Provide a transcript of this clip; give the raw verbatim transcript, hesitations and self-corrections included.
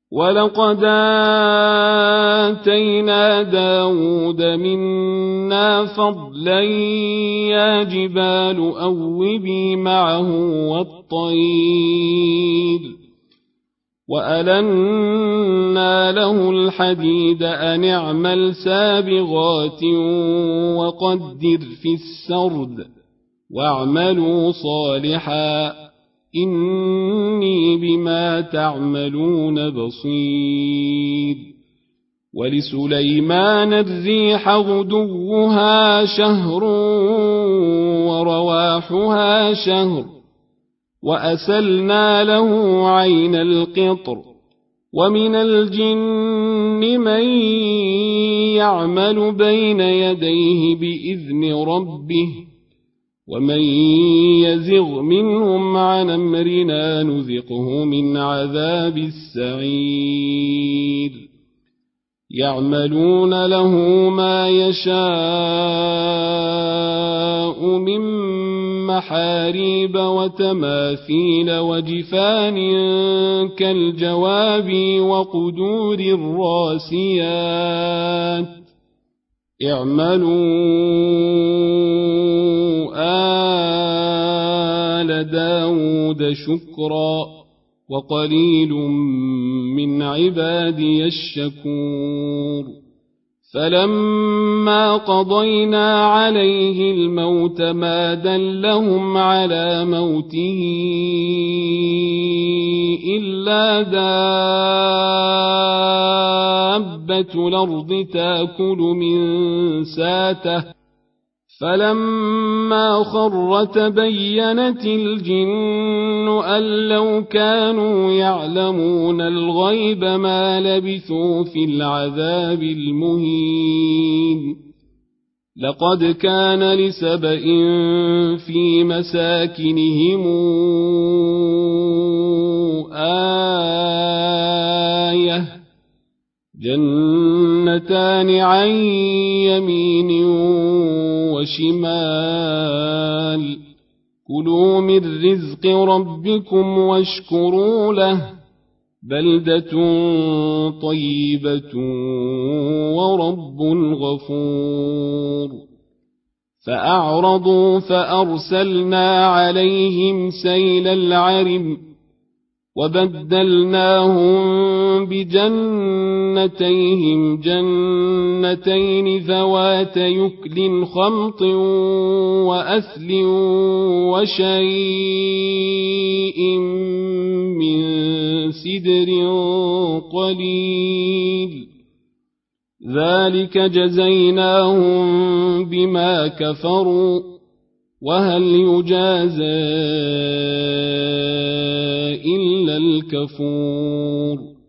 ولقد آتينا داود منا فضلا يا جبال أوبي معه والطير وألنا له الحديد أن اعمل سابغات وقدر في السرد واعملوا صالحا إني بما تعملون بصير. ولسليمان الريح غدوها شهر ورواحها شهر وأسلنا له عين القطر ومن الجن من يعمل بين يديه بإذن ربه ومن يزغ منهم عن أمرنا نذقه من عذاب السعير. يعملون له ما يشاء من محاريب وتماثيل وجفان كالجواب وقدور الراسيات اعملوا آل داود شكرا وقليل من عبادي الشكور. فلما قضينا عليه الموت ما دلهم على موته إلا دابة الأرض تأكل من ساته فلما خر تبينت الجن أن لو كانوا يعلمون الغيب ما لبثوا في العذاب المهين. لقد كان لسبإ في مساكنهم آية جنتان عن يمين وشمال كلوا من رزق ربكم واشكروا له بلدة طيبة ورب غفور. فأعرضوا فأرسلنا عليهم سيل العرم وبدلناهم بجنتيهم جنتين ذوات يكل خمط وأثل وشيء من سدر قليل ذلك جزيناهم بما كفروا وهل يجازى إلا الكفور.